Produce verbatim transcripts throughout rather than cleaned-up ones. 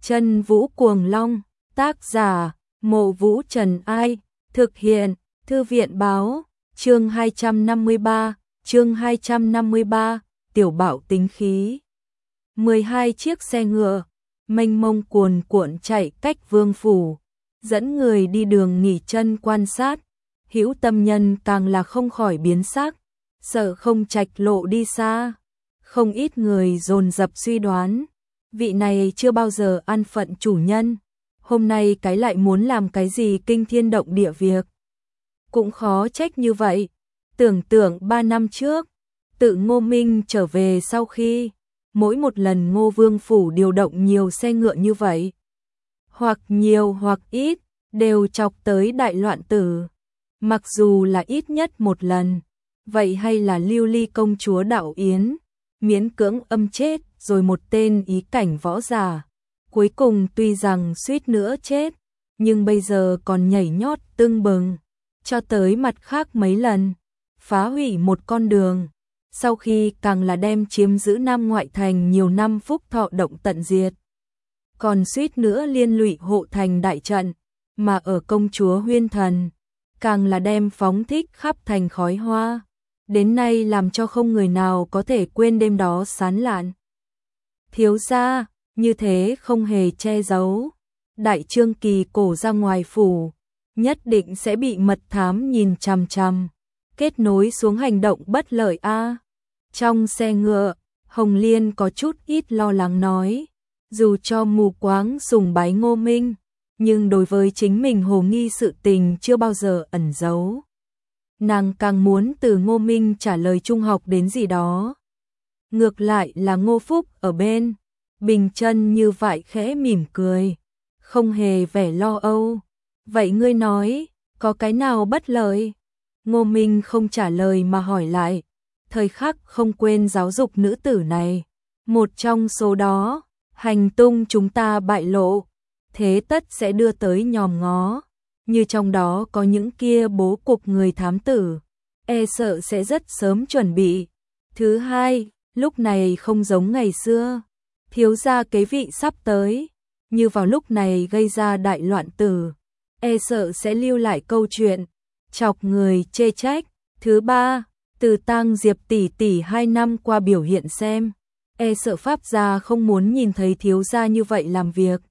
Chân Vũ Cuồng Long, tác giả, Mộ Vũ Trần Ai, thực hiện, Thư viện Báo, chương hai trăm năm mươi ba, chương hai trăm năm mươi ba, Tiểu Bảo tính khí. mười hai chiếc xe ngựa, mênh mông cuồn cuộn chạy cách vương phủ, dẫn người đi đường nghỉ chân quan sát, hữu tâm nhân càng là không khỏi biến sắc, sợ không trạch lộ đi xa. Không ít người dồn dập suy đoán, vị này chưa bao giờ ăn phận chủ nhân, hôm nay cái lại muốn làm cái gì kinh thiên động địa việc. Cũng khó trách như vậy, tưởng tượng ba năm trước, tự Ngô Minh trở về sau khi, mỗi một lần Ngô Vương Phủ điều động nhiều xe ngựa như vậy, hoặc nhiều hoặc ít, đều chọc tới đại loạn tử. Mặc dù là ít nhất một lần, vậy hay là Lưu Ly công chúa Đạo Yến, miễn cưỡng âm chết rồi một tên ý cảnh võ giả. Cuối cùng tuy rằng suýt nữa chết, nhưng bây giờ còn nhảy nhót tưng bừng, cho tới mặt khác mấy lần, phá hủy một con đường. Sau khi càng là đem chiếm giữ Nam Ngoại Thành nhiều năm phúc thọ động tận diệt. Còn suýt nữa liên lụy hộ thành đại trận, mà ở công chúa Huyên Thần, càng là đem phóng thích khắp thành khói hoa. Đến nay làm cho không người nào có thể quên đêm đó sán lạn. Thiếu gia, như thế không hề che giấu. Đại trương kỳ cổ ra ngoài phủ, nhất định sẽ bị mật thám nhìn chằm chằm, kết nối xuống hành động bất lợi a. Trong xe ngựa, Hồng Liên có chút ít lo lắng nói, dù cho mù quáng sùng bái Ngô Minh, nhưng đối với chính mình hồ nghi sự tình chưa bao giờ ẩn giấu. Nàng càng muốn từ Ngô Minh trả lời trung học đến gì đó. Ngược lại là Ngô Phúc ở bên, bình chân như vậy khẽ mỉm cười, không hề vẻ lo âu. Vậy ngươi nói, có cái nào bất lợi? Ngô Minh không trả lời mà hỏi lại, thời khắc không quên giáo dục nữ tử này. Một trong số đó, hành tung chúng ta bại lộ, thế tất sẽ đưa tới nhòm ngó. Như trong đó có những kia bố cục người thám tử, e sợ sẽ rất sớm chuẩn bị. Thứ hai, lúc này không giống ngày xưa, thiếu gia kế vị sắp tới, như vào lúc này gây ra đại loạn tử, e sợ sẽ lưu lại câu chuyện, chọc người chê trách. Thứ ba, từ Tang Diệp tỷ tỷ hai năm qua biểu hiện xem, e sợ pháp gia không muốn nhìn thấy thiếu gia như vậy làm việc.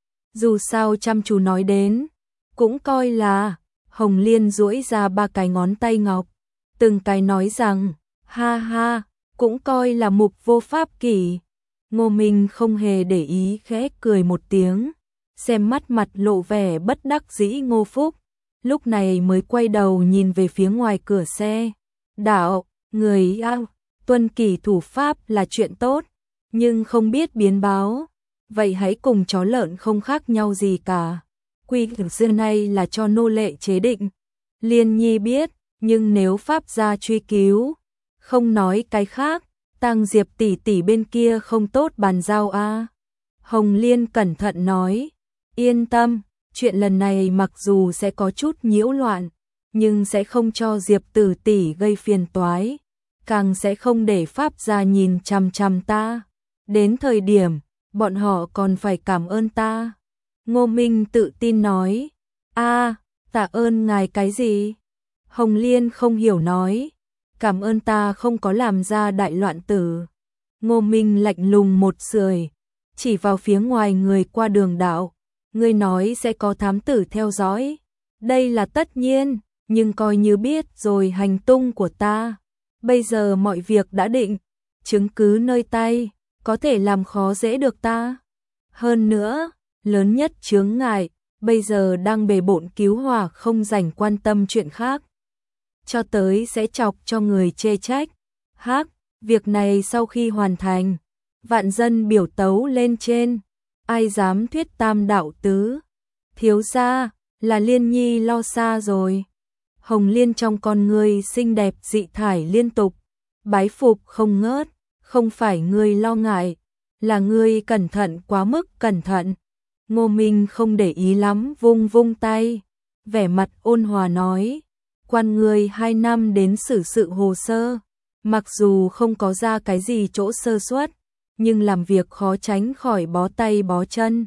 Dù sao chăm chú nói đến, cũng coi là, Hồng Liên duỗi ra ba cái ngón tay ngọc, từng cái nói rằng, ha ha, cũng coi là mục vô pháp kỷ. Ngô Minh không hề để ý khẽ cười một tiếng, xem mắt mặt lộ vẻ bất đắc dĩ Ngô Phúc, lúc này mới quay đầu nhìn về phía ngoài cửa xe. Đạo, người ao, tuân kỷ thủ pháp là chuyện tốt, nhưng không biết biến báo, vậy hãy cùng chó lợn không khác nhau gì cả. Quy củ xưa nay là cho nô lệ chế định. Liên Nhi biết, nhưng nếu pháp gia truy cứu, không nói cái khác, Tang Diệp tỷ tỷ bên kia không tốt bàn giao a. À. Hồng Liên cẩn thận nói, yên tâm, chuyện lần này mặc dù sẽ có chút nhiễu loạn, nhưng sẽ không cho Diệp tử tỷ gây phiền toái, càng sẽ không để pháp gia nhìn chằm chằm ta. Đến thời điểm, bọn họ còn phải cảm ơn ta. Ngô Minh tự tin nói, a, tạ ơn ngài cái gì? Hồng Liên không hiểu nói, cảm ơn ta không có làm ra đại loạn tử. Ngô Minh lạnh lùng một sưởi, chỉ vào phía ngoài người qua đường đạo, ngươi nói sẽ có thám tử theo dõi. Đây là tất nhiên, nhưng coi như biết rồi hành tung của ta. Bây giờ mọi việc đã định, chứng cứ nơi tay, có thể làm khó dễ được ta. Hơn nữa, lớn nhất chướng ngại, bây giờ đang bề bộn cứu hỏa không rảnh quan tâm chuyện khác. Cho tới sẽ chọc cho người chê trách. Hắc, việc này sau khi hoàn thành, vạn dân biểu tấu lên trên, ai dám thuyết tam đạo tứ. Thiếu gia, là Liên Nhi lo xa rồi. Hồng Liên trong con ngươi xinh đẹp dị thải liên tục, bái phục không ngớt, không phải ngươi lo ngại, là ngươi cẩn thận quá mức cẩn thận. Ngô Minh không để ý lắm vung vung tay, vẻ mặt ôn hòa nói, quan người hai năm đến xử sự hồ sơ, mặc dù không có ra cái gì chỗ sơ suất, nhưng làm việc khó tránh khỏi bó tay bó chân,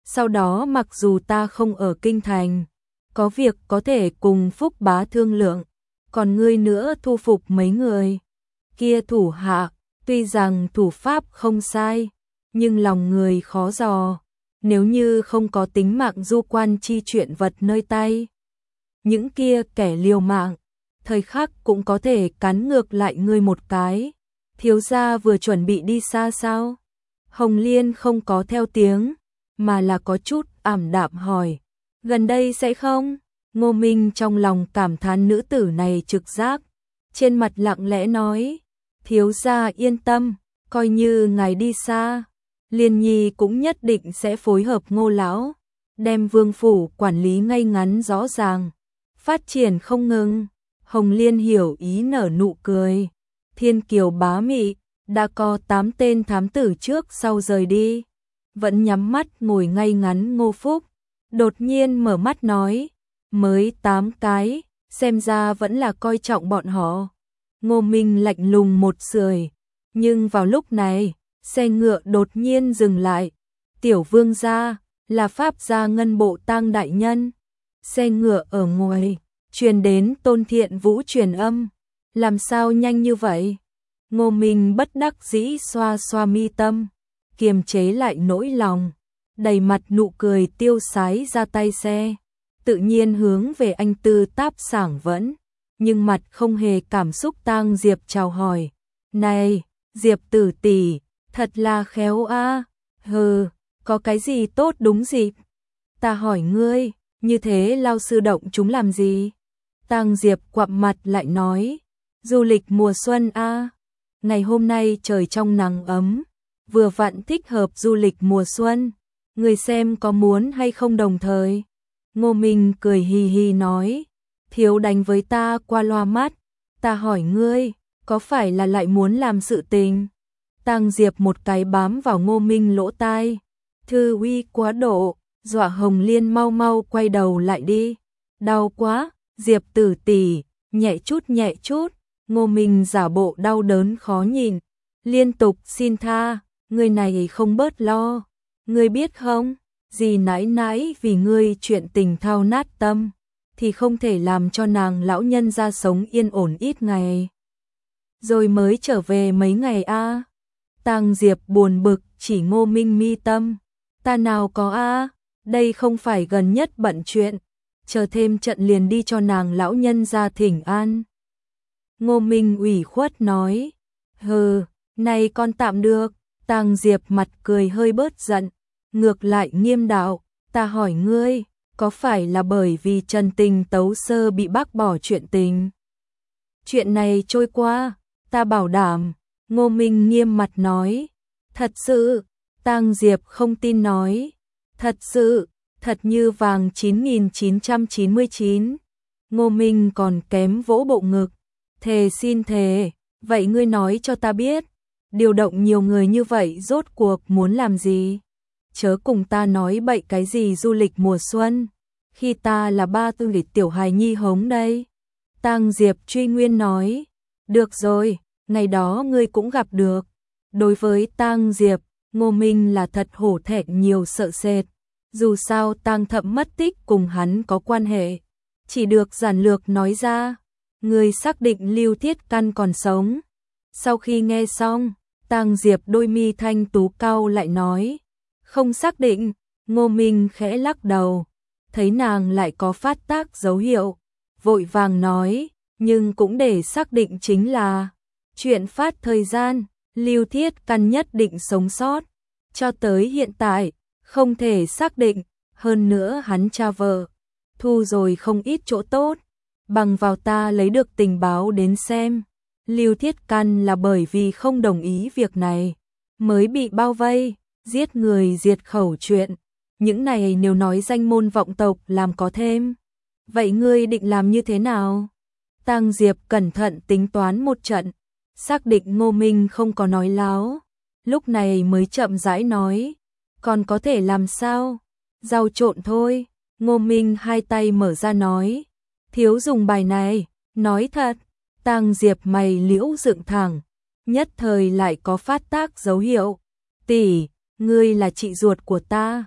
Sau đó mặc dù ta không ở kinh thành, có việc có thể cùng Phúc bá thương lượng, còn ngươi nữa thu phục mấy người kia thủ hạ, tuy rằng thủ pháp không sai, nhưng lòng người khó dò, nếu như không có tính mạng du quan chi chuyện vật nơi tay. Những kia kẻ liều mạng, thời khắc cũng có thể cắn ngược lại ngươi một cái. Thiếu gia vừa chuẩn bị đi xa sao? Hồng Liên không có theo tiếng, mà là có chút ảm đạm hỏi. Gần đây sẽ không? Ngô Minh trong lòng cảm thán nữ tử này trực giác, trên mặt lặng lẽ nói. Thiếu gia yên tâm, coi như ngài đi xa, Liên Nhi cũng nhất định sẽ phối hợp Ngô lão, đem vương phủ quản lý ngay ngắn rõ ràng, phát triển không ngừng. Hồng Liên hiểu ý nở nụ cười. Thiên kiều bá mị, đã có tám tên thám tử trước sau rời đi, vẫn nhắm mắt ngồi ngay ngắn Ngô Phúc, đột nhiên mở mắt nói, mới tám cái, xem ra vẫn là coi trọng bọn họ. Ngô Minh lạnh lùng một sưởi, nhưng vào lúc này, xe ngựa đột nhiên dừng lại. Tiểu vương gia, là pháp gia ngân bộ tang đại nhân. Xe ngựa ở ngoài, truyền đến Tôn Thiện Vũ truyền âm. Làm sao nhanh như vậy? Ngô Minh bất đắc dĩ xoa xoa mi tâm, kiềm chế lại nỗi lòng, đầy mặt nụ cười tiêu sái ra tay xe, tự nhiên hướng về anh Tư Táp sảng vẫn, nhưng mặt không hề cảm xúc. Tang Diệp chào hỏi, này, Diệp tử tỷ, thật là khéo a. Hừ, có cái gì tốt đúng dịp? Ta hỏi ngươi, như thế lao sư động chúng làm gì? Tang Diệp quặm mặt lại nói, du lịch mùa xuân a. Ngày hôm nay trời trong nắng ấm, vừa vặn thích hợp du lịch mùa xuân, người xem có muốn hay không đồng thời. Ngô Minh cười hì hì nói, thiếu đánh với ta qua loa mắt, ta hỏi ngươi, có phải là lại muốn làm sự tình? Tang Diệp một cái bám vào Ngô Minh lỗ tai, thư uy quá độ, dọa Hồng Liên mau mau quay đầu lại đi. Đau quá, Diệp tử tỷ, nhẹ chút nhẹ chút. Ngô Minh giả bộ đau đớn khó nhìn, liên tục xin tha, người này không bớt lo. Ngươi biết không, dì nãi nãi vì ngươi chuyện tình thao nát tâm, thì không thể làm cho nàng lão nhân ra sống yên ổn ít ngày. Rồi mới trở về mấy ngày a. À. Tang Diệp buồn bực chỉ Ngô Minh mi tâm, ta nào có a, à, đây không phải gần nhất bận chuyện, chờ thêm trận liền đi cho nàng lão nhân ra thỉnh an. Ngô Minh ủy khuất nói, hừ, này con tạm được. Tang Diệp mặt cười hơi bớt giận, ngược lại nghiêm đạo, ta hỏi ngươi, có phải là bởi vì Trần Tình tấu sơ bị bác bỏ chuyện tình? Chuyện này trôi qua, ta bảo đảm. Ngô Minh nghiêm mặt nói, thật sự? Tang Diệp không tin nói, thật sự, thật như vàng chín nghìn chín trăm chín mươi chín. Ngô Minh còn kém vỗ bộ ngực, thề xin thề, vậy ngươi nói cho ta biết, điều động nhiều người như vậy rốt cuộc muốn làm gì? Chớ cùng ta nói bậy cái gì du lịch mùa xuân, khi ta là ba tư lịch tiểu hài nhi hống đây. Tang Diệp truy nguyên nói, được rồi, ngày đó ngươi cũng gặp được. Đối với Tang Diệp, Ngô Minh là thật hổ thẹn nhiều sợ sệt, dù sao Tang Thậm mất tích cùng hắn có quan hệ, chỉ được giản lược nói ra. Người xác định Lưu Thiết Căn còn sống. Sau khi nghe xong, Tang Diệp đôi mi thanh tú cau lại nói, không xác định. Ngô Minh khẽ lắc đầu, thấy nàng lại có phát tác dấu hiệu, vội vàng nói, nhưng cũng để xác định chính là chuyện phát thời gian, Lưu Thiết Căn nhất định sống sót. Cho tới hiện tại, không thể xác định, hơn nữa hắn cha vợ, thu rồi không ít chỗ tốt. Bằng vào ta lấy được tình báo đến xem, Lưu Thiết Căn là bởi vì không đồng ý việc này, mới bị bao vây, giết người diệt khẩu chuyện. Những này nếu nói danh môn vọng tộc làm có thêm. Vậy ngươi định làm như thế nào? Tang Diệp cẩn thận tính toán một trận, xác định Ngô Minh không có nói láo, lúc này mới chậm rãi nói, còn có thể làm sao? Rau trộn thôi. Ngô Minh hai tay mở ra nói, thiếu dùng bài này, nói thật. Tang Diệp mày liễu dựng thẳng, nhất thời lại có phát tác dấu hiệu. Tỷ, ngươi là chị ruột của ta,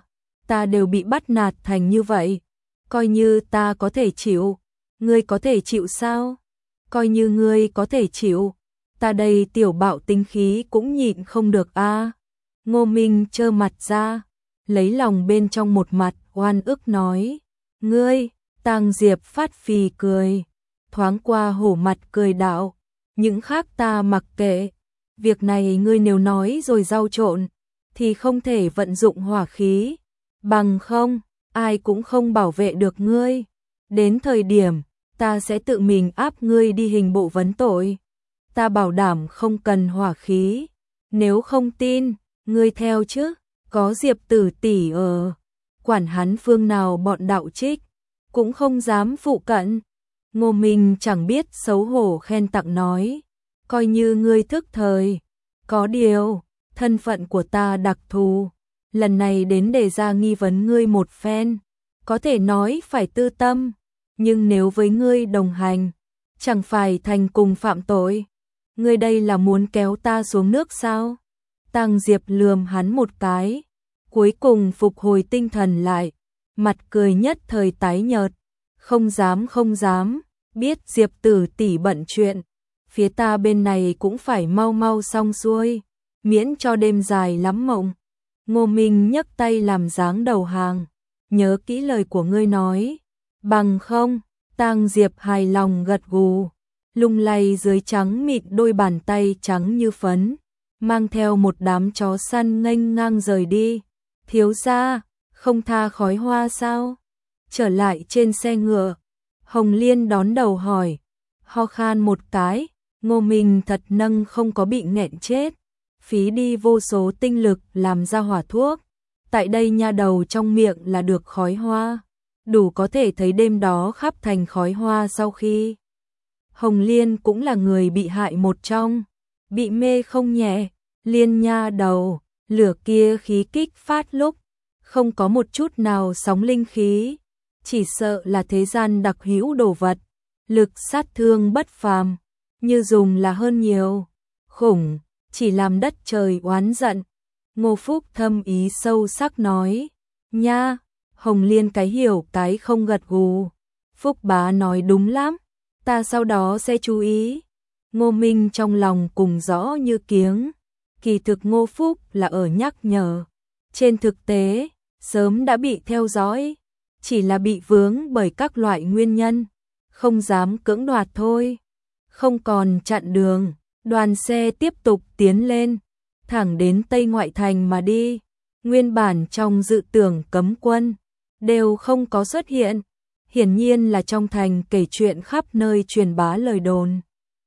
ta đều bị bắt nạt thành như vậy, coi như ta có thể chịu, ngươi có thể chịu sao? Coi như ngươi có thể chịu, ta đây tiểu bạo tính khí cũng nhịn không được a. Ngô Minh trơ mặt ra, lấy lòng bên trong một mặt oan ức nói, ngươi, Tang Diệp phát phì cười, thoáng qua hổ mặt cười đạo, những khác ta mặc kệ, việc này ngươi nếu nói rồi giao trộn, thì không thể vận dụng hỏa khí, bằng không, ai cũng không bảo vệ được ngươi, đến thời điểm, ta sẽ tự mình áp ngươi đi hình bộ vấn tội, ta bảo đảm không cần hỏa khí, nếu không tin, ngươi theo chứ, có Diệp Tử tỷ ở, quản hắn phương nào bọn đạo trích, cũng không dám phụ cận. Ngô Minh chẳng biết xấu hổ khen tặng nói, coi như ngươi thức thời, có điều, thân phận của ta đặc thù, lần này đến để ra nghi vấn ngươi một phen, có thể nói phải tư tâm, nhưng nếu với ngươi đồng hành, chẳng phải thành cùng phạm tội, ngươi đây là muốn kéo ta xuống nước sao? Tang Diệp lườm hắn một cái, cuối cùng phục hồi tinh thần lại, mặt cười nhất thời tái nhợt, không dám không dám, biết Diệp Tử tỷ bận chuyện, phía ta bên này cũng phải mau mau xong xuôi, miễn cho đêm dài lắm mộng. Ngô Minh nhấc tay làm dáng đầu hàng, nhớ kỹ lời của ngươi nói, bằng không, Tang Diệp hài lòng gật gù, lung lay dưới trắng mịn đôi bàn tay trắng như phấn, mang theo một đám chó săn nghênh ngang rời đi. Thiếu gia, không tha khói hoa sao? Trở lại trên xe ngựa, Hồng Liên đón đầu hỏi, ho khan một cái, Ngô Minh thật nâng không có bị nghẹn chết, phí đi vô số tinh lực làm ra hỏa thuốc, tại đây nha đầu trong miệng là được khói hoa, đủ có thể thấy đêm đó khắp thành khói hoa. Sau khi Hồng Liên cũng là người bị hại một trong, bị mê không nhẹ, Liên nha đầu, lửa kia khí kích phát lúc, không có một chút nào sóng linh khí, chỉ sợ là thế gian đặc hữu đồ vật, lực sát thương bất phàm, như dùng là hơn nhiều, khủng, chỉ làm đất trời oán giận. Ngô Phúc thâm ý sâu sắc nói, nha, Hồng Liên cái hiểu cái không gật gù, Phúc bá nói đúng lắm, ta sau đó sẽ chú ý. Ngô Minh trong lòng cùng rõ như kiếng, kỳ thực Ngô Phúc là ở nhắc nhở, trên thực tế, sớm đã bị theo dõi, chỉ là bị vướng bởi các loại nguyên nhân, không dám cưỡng đoạt thôi. Không còn chặn đường, đoàn xe tiếp tục tiến lên, thẳng đến Tây Ngoại Thành mà đi, nguyên bản trong dự tưởng cấm quân, đều không có xuất hiện, hiển nhiên là trong thành kể chuyện khắp nơi truyền bá lời đồn,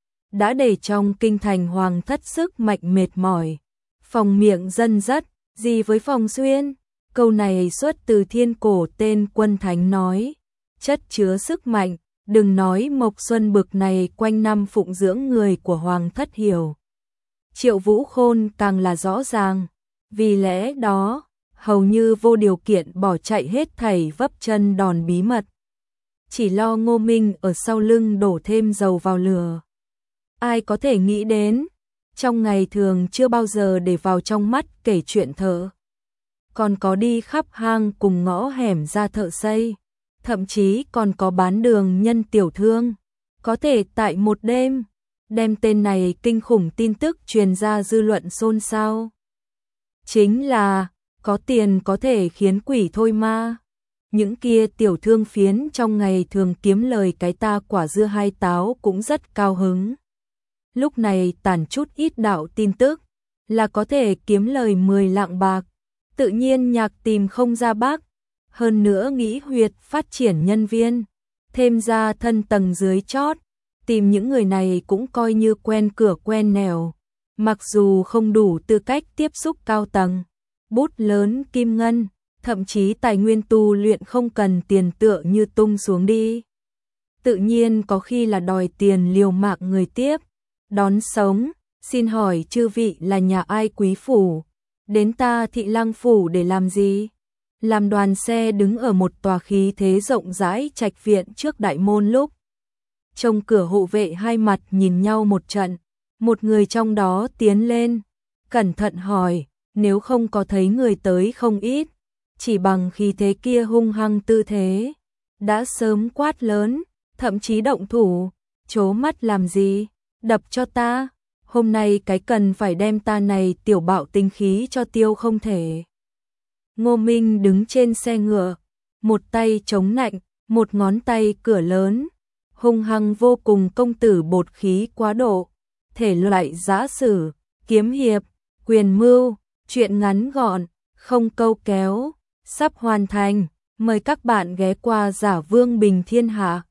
đã để trong kinh thành hoàng thất sức mạnh mệt mỏi, phòng miệng dân dắt, gì với phòng xuyên, câu này xuất từ thiên cổ tên Quân Thánh nói, chất chứa sức mạnh, đừng nói Mộc Xuân bực này quanh năm phụng dưỡng người của hoàng thất hiểu. Triệu Vũ Khôn càng là rõ ràng, vì lẽ đó, hầu như vô điều kiện bỏ chạy hết thảy vấp chân đòn bí mật. Chỉ lo Ngô Minh ở sau lưng đổ thêm dầu vào lửa. Ai có thể nghĩ đến, trong ngày thường chưa bao giờ để vào trong mắt kể chuyện thợ. Còn có đi khắp hang cùng ngõ hẻm ra thợ xây, thậm chí còn có bán đường nhân tiểu thương. Có thể tại một đêm, đem tên này kinh khủng tin tức truyền ra dư luận xôn xao. Chính là, có tiền có thể khiến quỷ thôi ma. Những kia tiểu thương phiến trong ngày thường kiếm lời cái ta quả dưa hai táo cũng rất cao hứng. Lúc này tản chút ít đạo tin tức, là có thể kiếm lời mười lạng bạc. Tự nhiên nhạc tìm không ra bác, hơn nữa nghĩ huyệt phát triển nhân viên, thêm ra thân tầng dưới chót, tìm những người này cũng coi như quen cửa quen nẻo, mặc dù không đủ tư cách tiếp xúc cao tầng, bút lớn kim ngân, thậm chí tài nguyên tu luyện không cần tiền tựa như tung xuống đi. Tự nhiên có khi là đòi tiền liều mạng người tiếp, đón sống, xin hỏi chư vị là nhà ai quý phủ, đến ta Thị Lăng phủ để làm gì? Làm đoàn xe đứng ở một tòa khí thế rộng rãi trạch viện trước đại môn lúc. Trong cửa hộ vệ hai mặt nhìn nhau một trận, một người trong đó tiến lên, cẩn thận hỏi, nếu không có thấy người tới không ít, chỉ bằng khí thế kia hung hăng tư thế, đã sớm quát lớn, thậm chí động thủ, chố mắt làm gì, đập cho ta, hôm nay cái cần phải đem ta này tiểu bạo tinh khí cho tiêu không thể. Ngô Minh đứng trên xe ngựa, một tay chống nạnh, một ngón tay cửa lớn, hung hăng vô cùng công tử bột khí quá độ, thể loại giã sử, kiếm hiệp, quyền mưu, chuyện ngắn gọn, không câu kéo, sắp hoàn thành, mời các bạn ghé qua Giả Vương Bình Thiên Hạ.